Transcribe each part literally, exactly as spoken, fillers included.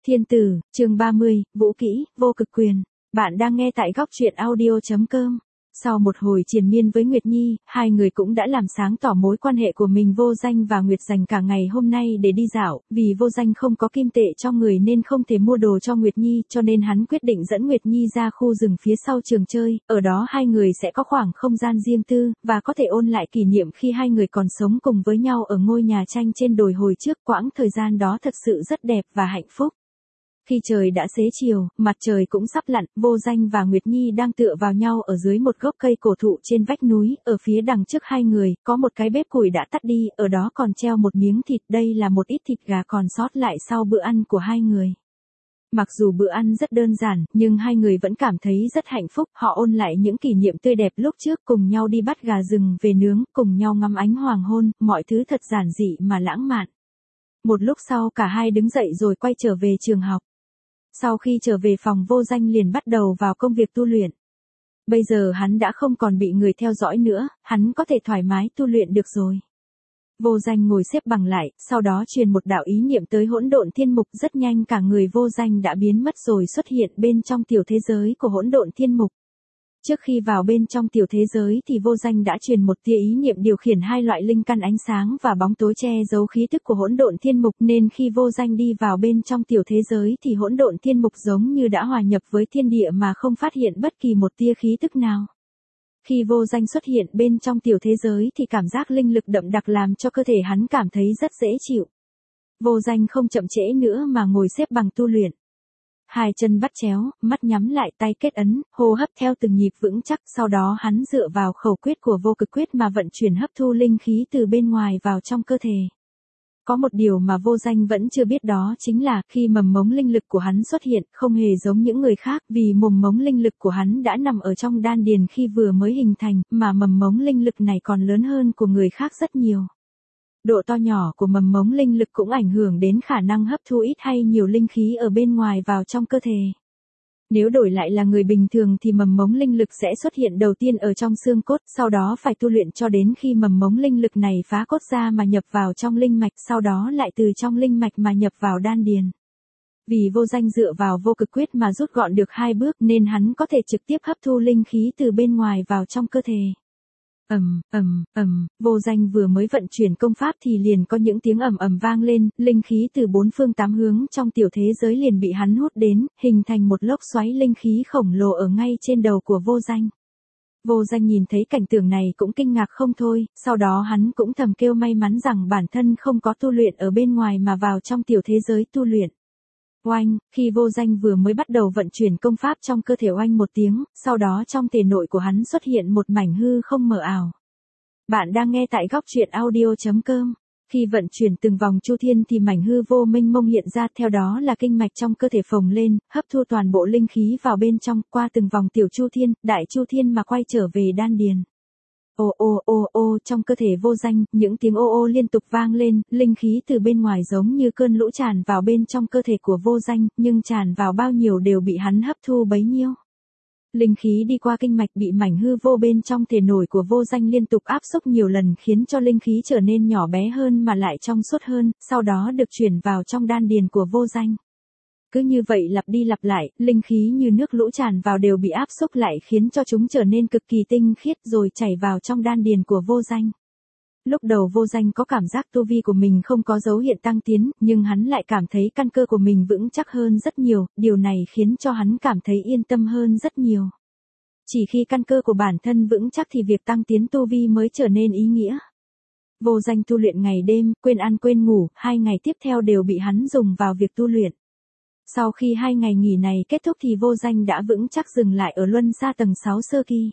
Thiên tử, chương ba mươi, Vũ kỹ, vô cực quyền. Bạn đang nghe tại góc truyện audio chấm com. Sau một hồi triền miên với Nguyệt Nhi, hai người cũng đã làm sáng tỏ mối quan hệ của mình. Vô Danh và Nguyệt dành cả ngày hôm nay để đi dạo, vì Vô Danh không có kim tệ trong người nên không thể mua đồ cho Nguyệt Nhi, cho nên hắn quyết định dẫn Nguyệt Nhi ra khu rừng phía sau trường chơi, ở đó hai người sẽ có khoảng không gian riêng tư, và có thể ôn lại kỷ niệm khi hai người còn sống cùng với nhau ở ngôi nhà tranh trên đồi hồi trước. Quãng thời gian đó thật sự rất đẹp và hạnh phúc. Khi trời đã xế chiều, mặt trời cũng sắp lặn, Vô Danh và Nguyệt Nhi đang tựa vào nhau ở dưới một gốc cây cổ thụ trên vách núi, ở phía đằng trước hai người, có một cái bếp củi đã tắt đi, ở đó còn treo một miếng thịt, đây là một ít thịt gà còn sót lại sau bữa ăn của hai người. Mặc dù bữa ăn rất đơn giản, nhưng hai người vẫn cảm thấy rất hạnh phúc, họ ôn lại những kỷ niệm tươi đẹp lúc trước, cùng nhau đi bắt gà rừng về nướng, cùng nhau ngắm ánh hoàng hôn, mọi thứ thật giản dị mà lãng mạn. Một lúc sau cả hai đứng dậy rồi quay trở về trường học. Sau khi trở về phòng, Vô Danh liền bắt đầu vào công việc tu luyện. Bây giờ hắn đã không còn bị người theo dõi nữa, hắn có thể thoải mái tu luyện được rồi. Vô Danh ngồi xếp bằng lại, sau đó truyền một đạo ý niệm tới hỗn độn thiên mục, rất nhanh cả người Vô Danh đã biến mất rồi xuất hiện bên trong tiểu thế giới của hỗn độn thiên mục. Trước khi vào bên trong tiểu thế giới thì Vô Danh đã truyền một tia ý niệm điều khiển hai loại linh căn ánh sáng và bóng tối che giấu khí tức của hỗn độn thiên mục, nên khi Vô Danh đi vào bên trong tiểu thế giới thì hỗn độn thiên mục giống như đã hòa nhập với thiên địa mà không phát hiện bất kỳ một tia khí tức nào. Khi Vô Danh xuất hiện bên trong tiểu thế giới thì cảm giác linh lực đậm đặc làm cho cơ thể hắn cảm thấy rất dễ chịu. Vô Danh không chậm trễ nữa mà ngồi xếp bằng tu luyện. Hai chân bắt chéo, mắt nhắm lại, tay kết ấn, hô hấp theo từng nhịp vững chắc, sau đó hắn dựa vào khẩu quyết của vô cực quyết mà vận chuyển hấp thu linh khí từ bên ngoài vào trong cơ thể. Có một điều mà Vô Danh vẫn chưa biết, đó chính là khi mầm mống linh lực của hắn xuất hiện, không hề giống những người khác, vì mầm mống linh lực của hắn đã nằm ở trong đan điền khi vừa mới hình thành, mà mầm mống linh lực này còn lớn hơn của người khác rất nhiều. Độ to nhỏ của mầm mống linh lực cũng ảnh hưởng đến khả năng hấp thu ít hay nhiều linh khí ở bên ngoài vào trong cơ thể. Nếu đổi lại là người bình thường thì mầm mống linh lực sẽ xuất hiện đầu tiên ở trong xương cốt, sau đó phải tu luyện cho đến khi mầm mống linh lực này phá cốt ra mà nhập vào trong linh mạch, sau đó lại từ trong linh mạch mà nhập vào đan điền. Vì Vô Danh dựa vào vô cực quyết mà rút gọn được hai bước nên hắn có thể trực tiếp hấp thu linh khí từ bên ngoài vào trong cơ thể. Ầm, ầm, ầm, Vô Danh vừa mới vận chuyển công pháp thì liền có những tiếng ầm ầm vang lên, linh khí từ bốn phương tám hướng trong tiểu thế giới liền bị hắn hút đến, hình thành một lốc xoáy linh khí khổng lồ ở ngay trên đầu của Vô Danh. Vô Danh nhìn thấy cảnh tượng này cũng kinh ngạc không thôi, sau đó hắn cũng thầm kêu may mắn rằng bản thân không có tu luyện ở bên ngoài mà vào trong tiểu thế giới tu luyện. Oanh, khi Vô Danh vừa mới bắt đầu vận chuyển công pháp trong cơ thể, oanh một tiếng, sau đó trong thể nội của hắn xuất hiện một mảnh hư không mờ ảo. Bạn đang nghe tại góc truyện audio chấm com. Khi vận chuyển từng vòng chu thiên thì mảnh hư vô mênh mông hiện ra, theo đó là kinh mạch trong cơ thể phồng lên, hấp thu toàn bộ linh khí vào bên trong, qua từng vòng tiểu chu thiên, đại chu thiên mà quay trở về đan điền. Ô ô ô ô, trong cơ thể Vô Danh, những tiếng ô ô liên tục vang lên, linh khí từ bên ngoài giống như cơn lũ tràn vào bên trong cơ thể của Vô Danh, nhưng tràn vào bao nhiêu đều bị hắn hấp thu bấy nhiêu. Linh khí đi qua kinh mạch bị mảnh hư vô bên trong thể nội của Vô Danh liên tục áp xúc nhiều lần, khiến cho linh khí trở nên nhỏ bé hơn mà lại trong suốt hơn, sau đó được chuyển vào trong đan điền của Vô Danh. Cứ như vậy lặp đi lặp lại, linh khí như nước lũ tràn vào đều bị áp xúc lại, khiến cho chúng trở nên cực kỳ tinh khiết rồi chảy vào trong đan điền của Vô Danh. Lúc đầu Vô Danh có cảm giác tu vi của mình không có dấu hiệu tăng tiến, nhưng hắn lại cảm thấy căn cơ của mình vững chắc hơn rất nhiều, điều này khiến cho hắn cảm thấy yên tâm hơn rất nhiều. Chỉ khi căn cơ của bản thân vững chắc thì việc tăng tiến tu vi mới trở nên ý nghĩa. Vô Danh tu luyện ngày đêm, quên ăn quên ngủ, hai ngày tiếp theo đều bị hắn dùng vào việc tu luyện. Sau khi hai ngày nghỉ này kết thúc thì Vô Danh đã vững chắc dừng lại ở luân xa tầng sáu sơ kỳ.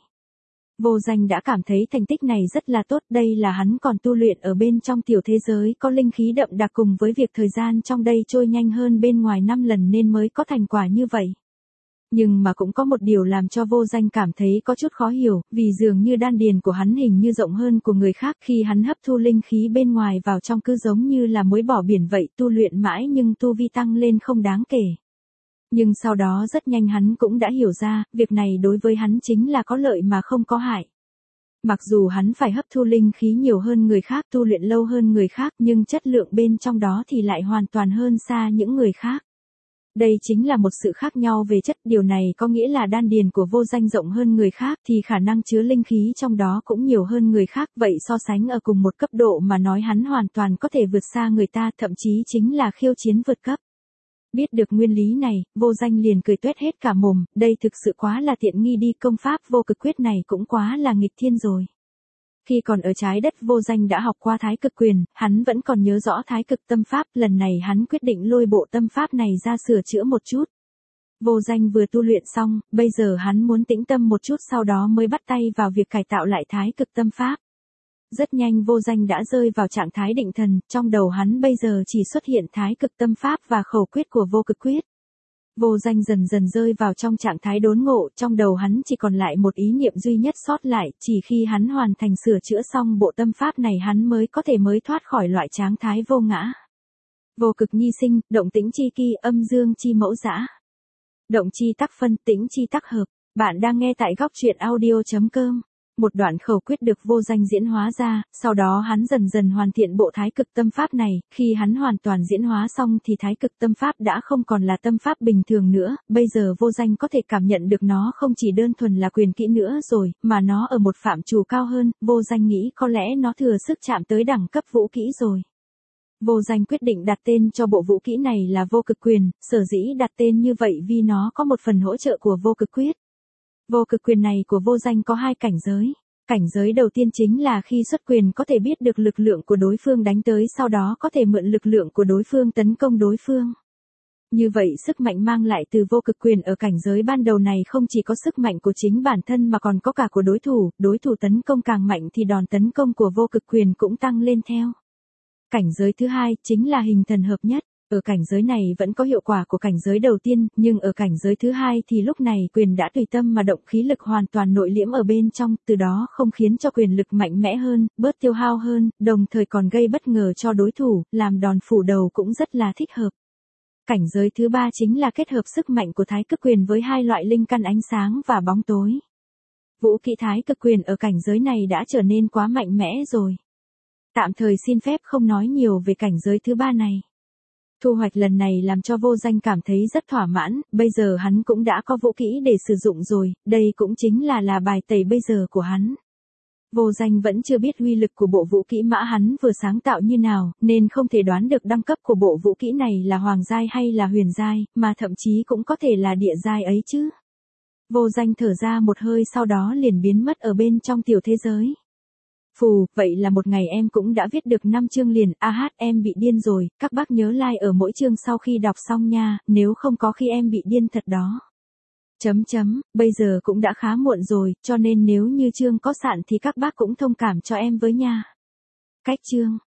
Vô Danh đã cảm thấy thành tích này rất là tốt, đây là hắn còn tu luyện ở bên trong tiểu thế giới có linh khí đậm đặc, cùng với việc thời gian trong đây trôi nhanh hơn bên ngoài năm lần nên mới có thành quả như vậy. Nhưng mà cũng có một điều làm cho Vô Danh cảm thấy có chút khó hiểu, vì dường như đan điền của hắn hình như rộng hơn của người khác, khi hắn hấp thu linh khí bên ngoài vào trong cứ giống như là muối bỏ biển vậy, tu luyện mãi nhưng tu vi tăng lên không đáng kể. Nhưng sau đó rất nhanh hắn cũng đã hiểu ra, việc này đối với hắn chính là có lợi mà không có hại. Mặc dù hắn phải hấp thu linh khí nhiều hơn người khác, tu luyện lâu hơn người khác, nhưng chất lượng bên trong đó thì lại hoàn toàn hơn xa những người khác. Đây chính là một sự khác nhau về chất, điều này có nghĩa là đan điền của Vô Danh rộng hơn người khác thì khả năng chứa linh khí trong đó cũng nhiều hơn người khác, vậy so sánh ở cùng một cấp độ mà nói hắn hoàn toàn có thể vượt xa người ta, thậm chí chính là khiêu chiến vượt cấp. Biết được nguyên lý này, Vô Danh liền cười tuét hết cả mồm, đây thực sự quá là tiện nghi đi, công pháp vô cực quyết này cũng quá là nghịch thiên rồi. Khi còn ở trái đất Vô Danh đã học qua thái cực quyền, hắn vẫn còn nhớ rõ thái cực tâm pháp, lần này hắn quyết định lôi bộ tâm pháp này ra sửa chữa một chút. Vô Danh vừa tu luyện xong, bây giờ hắn muốn tĩnh tâm một chút sau đó mới bắt tay vào việc cải tạo lại thái cực tâm pháp. Rất nhanh Vô Danh đã rơi vào trạng thái định thần, trong đầu hắn bây giờ chỉ xuất hiện thái cực tâm pháp và khẩu quyết của vô cực quyết. Vô Danh dần dần rơi vào trong trạng thái đốn ngộ, trong đầu hắn chỉ còn lại một ý niệm duy nhất sót lại, chỉ khi hắn hoàn thành sửa chữa xong bộ tâm pháp này hắn mới có thể mới thoát khỏi loại trạng thái vô ngã. Vô cực nhi sinh, động tĩnh chi kỳ, âm dương chi mẫu dã. Động chi tắc phân, tĩnh chi tắc hợp. Bạn đang nghe tại góc truyện audio chấm com. Một đoạn khẩu quyết được Vô Danh diễn hóa ra, sau đó hắn dần dần hoàn thiện bộ thái cực tâm pháp này, khi hắn hoàn toàn diễn hóa xong thì thái cực tâm pháp đã không còn là tâm pháp bình thường nữa, bây giờ Vô Danh có thể cảm nhận được nó không chỉ đơn thuần là quyền kỹ nữa rồi, mà nó ở một phạm trù cao hơn, Vô Danh nghĩ có lẽ nó thừa sức chạm tới đẳng cấp vũ kỹ rồi. Vô Danh quyết định đặt tên cho bộ vũ kỹ này là vô cực quyền, sở dĩ đặt tên như vậy vì nó có một phần hỗ trợ của vô cực quyết. Vô cực quyền này của Vô Danh có hai cảnh giới. Cảnh giới đầu tiên chính là khi xuất quyền có thể biết được lực lượng của đối phương đánh tới, sau đó có thể mượn lực lượng của đối phương tấn công đối phương. Như vậy sức mạnh mang lại từ vô cực quyền ở cảnh giới ban đầu này không chỉ có sức mạnh của chính bản thân mà còn có cả của đối thủ, đối thủ tấn công càng mạnh thì đòn tấn công của vô cực quyền cũng tăng lên theo. Cảnh giới thứ hai chính là hình thần hợp nhất. Ở cảnh giới này vẫn có hiệu quả của cảnh giới đầu tiên, nhưng ở cảnh giới thứ hai thì lúc này quyền đã tùy tâm mà động, khí lực hoàn toàn nội liễm ở bên trong, từ đó không khiến cho quyền lực mạnh mẽ hơn, bớt tiêu hao hơn, đồng thời còn gây bất ngờ cho đối thủ, làm đòn phủ đầu cũng rất là thích hợp. Cảnh giới thứ ba chính là kết hợp sức mạnh của thái cực quyền với hai loại linh căn ánh sáng và bóng tối. Vũ kỹ thái cực quyền ở cảnh giới này đã trở nên quá mạnh mẽ rồi. Tạm thời xin phép không nói nhiều về cảnh giới thứ ba này. Thu hoạch lần này làm cho Vô Danh cảm thấy rất thỏa mãn, bây giờ hắn cũng đã có vũ kỹ để sử dụng rồi, đây cũng chính là là bài tẩy bây giờ của hắn. Vô Danh vẫn chưa biết uy lực của bộ vũ kỹ mã hắn vừa sáng tạo như nào, nên không thể đoán được đẳng cấp của bộ vũ kỹ này là hoàng giai hay là huyền giai, mà thậm chí cũng có thể là địa giai ấy chứ. Vô Danh thở ra một hơi sau đó liền biến mất ở bên trong tiểu thế giới. Phù, vậy là một ngày em cũng đã viết được năm chương liền, a hát em bị điên rồi, các bác nhớ like ở mỗi chương sau khi đọc xong nha, nếu không có khi em bị điên thật đó. Chấm chấm, bây giờ cũng đã khá muộn rồi, cho nên nếu như chương có sạn thì các bác cũng thông cảm cho em với nha. Cách chương.